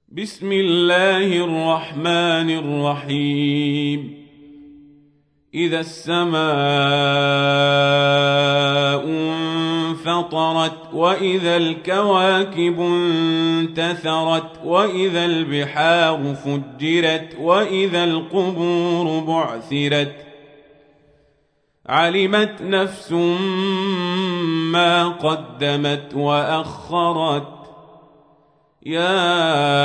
بسم الله الرحمن الرحيم. إذا السماء انفطرت وإذا الكواكب انتثرت وإذا البحار فجرت وإذا القبور بعثرت علمت نفس ما قدمت وأخرت. يا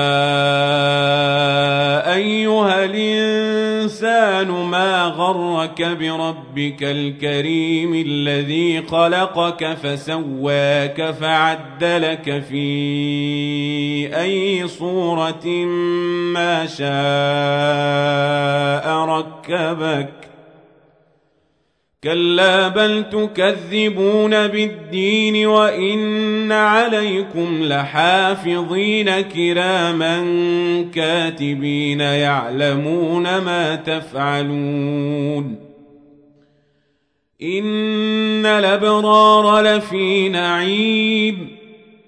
أيها الإنسان ما غرك بربك الكريم الذي خلقك فسواك فعدلك في أي صورة ما شاء ركبك. كلا بل تكذبون بالدين وإن عليكم لحافظين كراما كاتبين يعلمون ما تفعلون. إن الأبرار لفي نعيم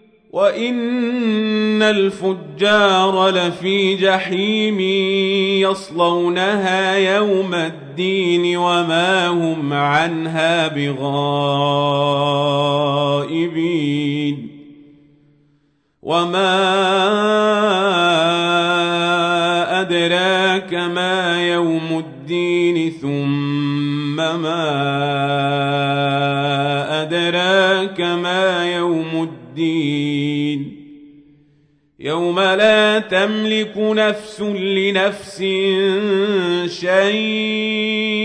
وإن الفجار لفي جحيم يصلونها يوم الدين وما هم عنها بغائبين. وما أدراك ما يوم الدين ثم ما أدراك ما يوم الدين. يوم لا تملك نفس لنفس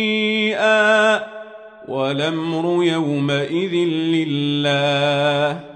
شيئا والأمر يومئذ لله.